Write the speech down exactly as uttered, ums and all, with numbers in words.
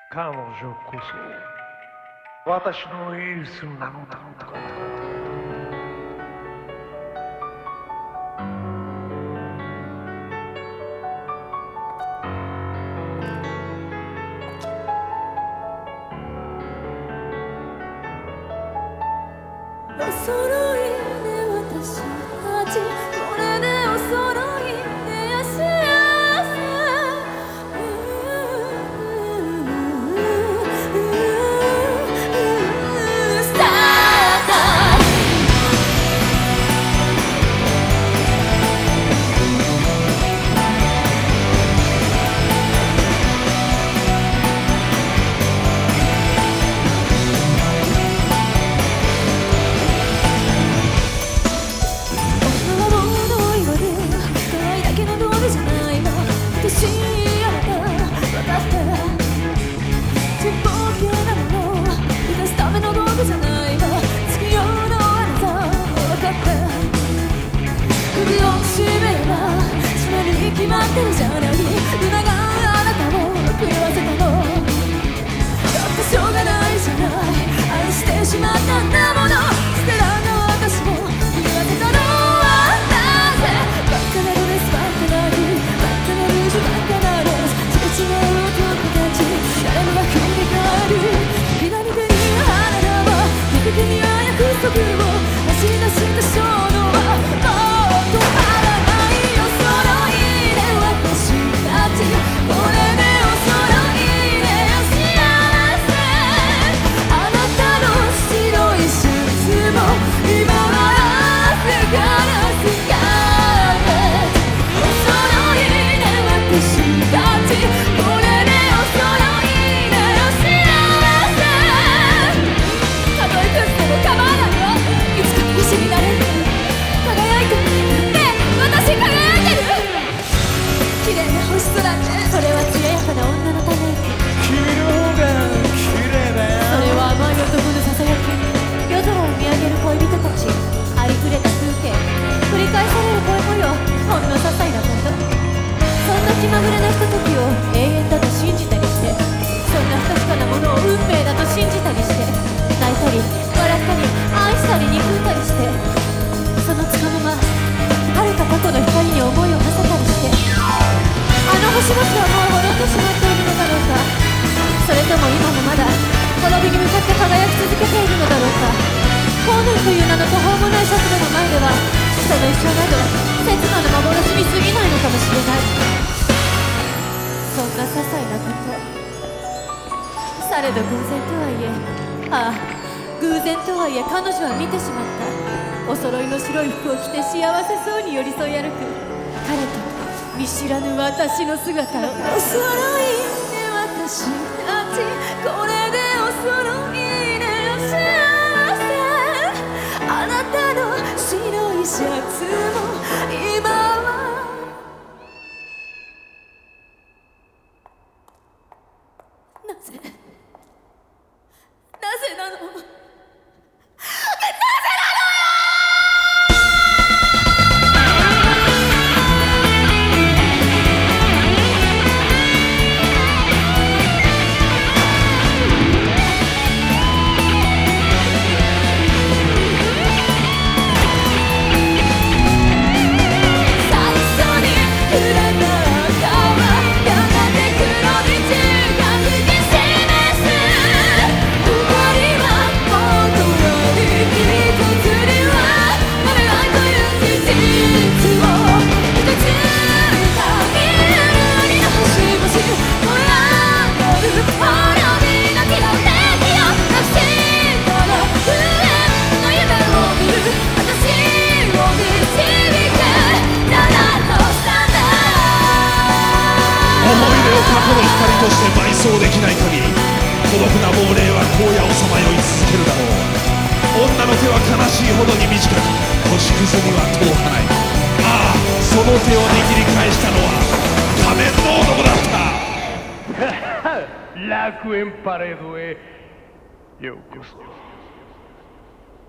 彼女こそ私のエースなのだ。 お揃いで私たちこれでお揃いで幸せスタート決まってるじゃない今があなたを狂わせたのだってしょうがないじゃない愛してしまったんだもの捨てらんの私も狂わせたのはなぜバカなドレスバカな日バカなルージュバカなレースすれ違う男たち誰もが振り返る左手に花束右手には約束を走り出した少女はもっとあらないよこれでお揃いで幸せあなたの白いシャツも今は汗からスカーレットお揃いで私たちこれでお揃いで幸せたとえクズでも構わないよいつか必死になれる輝いてるねえ私輝いてる綺麗な星空ってそれは艶やかな女のため息君の方が綺麗だよそれは甘い男のささやき夜空を見上げる恋人たちありふれた風景繰り返される恋模様ほんの些細なことそんな気まぐれなひとときを永遠だと信じたりしてそんな不確かなものを運命だと信じたりして泣いたり笑ったり愛したり憎んだりしてそのつかの間遥か過去の光に思いを馳せたりしてあの星の巣はもう戻ってしまっているのだろうかそれとも今もまだ滅びに向かって輝き続けているのだろうか光年という名の途方もない尺度の前では人の一生など刹那の幻に過ぎないのかもしれないそんな些細なことされど偶然とはいえああ偶然とはいえ彼女は見てしまったお揃いの白い服を着て幸せそうに寄り添い歩く彼と見知らぬ私の姿をお揃いで私たちこれでお揃いで幸せあなたの白いシャツも今はなぜなぜなのとして埋葬できない限り孤独な亡霊は荒野をさまよい続けるだろう。女の手は悲しいほどに短く星屑には届かない。ああ、その手を握り返したのは仮面の男だった。 楽園パレードへようこそ。